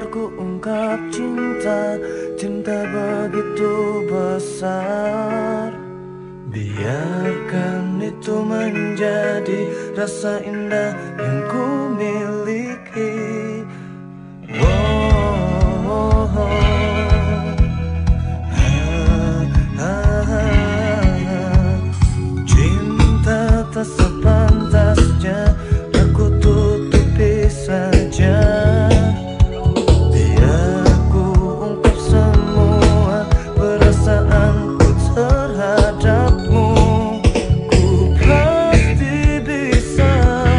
ku ungkap cinta, cinta begitu besar. Biarkan itu menjadi rasa indah yang ku miliki. Cinta tak sepantasnya aku tutupi saja. Biar ku ungkap semua perasaanku terhadapmu. Ku pasti bisa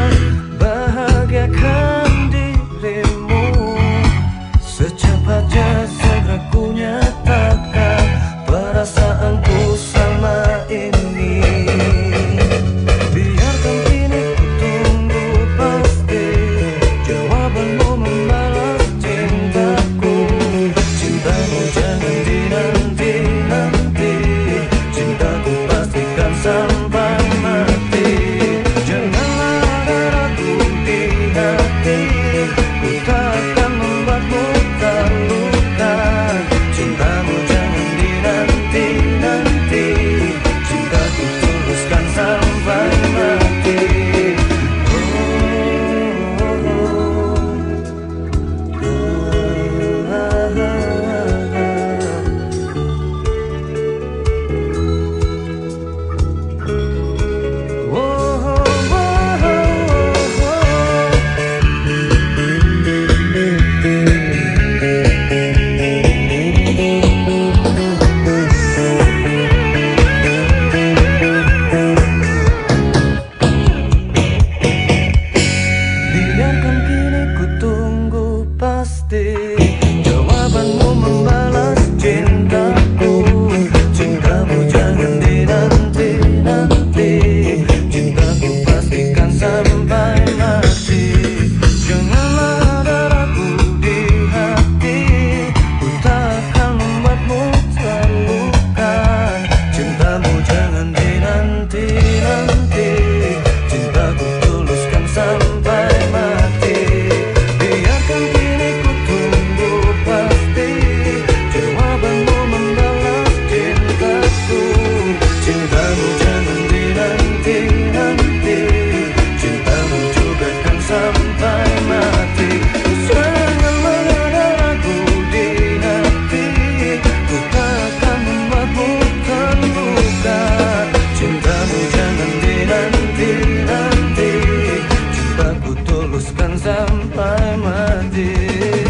bahagiakan dirimu. Secepatnya segera ku nyatakan perasaanku sama ini. Biarkan kini ku tunggu pasti jawabanmu membalas cintaku. Cintamu jangan dinanti-nanti, cintaku pastikan sampai mati. Janganlah ada ragu di hati, ku tak akan membuatmu terluka. Cintamu jangan dinanti-nanti, cintaku tuluskan sampai mati. Biarkan kini ku tunggu pasti jawabanmu membalas cintaku. Cintamu jangan dinanti-nanti, cintaku pastikan sampai mati. Janganlah ada ragu di hati, ku tak akan membuatmu terluka. Cintamu jangan dinanti-nanti, cintaku tuluskan sampai mati. Biarkan kini ku tunggu pasti jawabanmu membalas cintaku. Cintamu jangan dinanti-nanti, cintamu juga kan sampai mati. Janganlah ada ragu di hati, ku tak akan membuatmu terluka. Cintamu jangan dinanti-nanti, cintaku tuluskan sampai mati.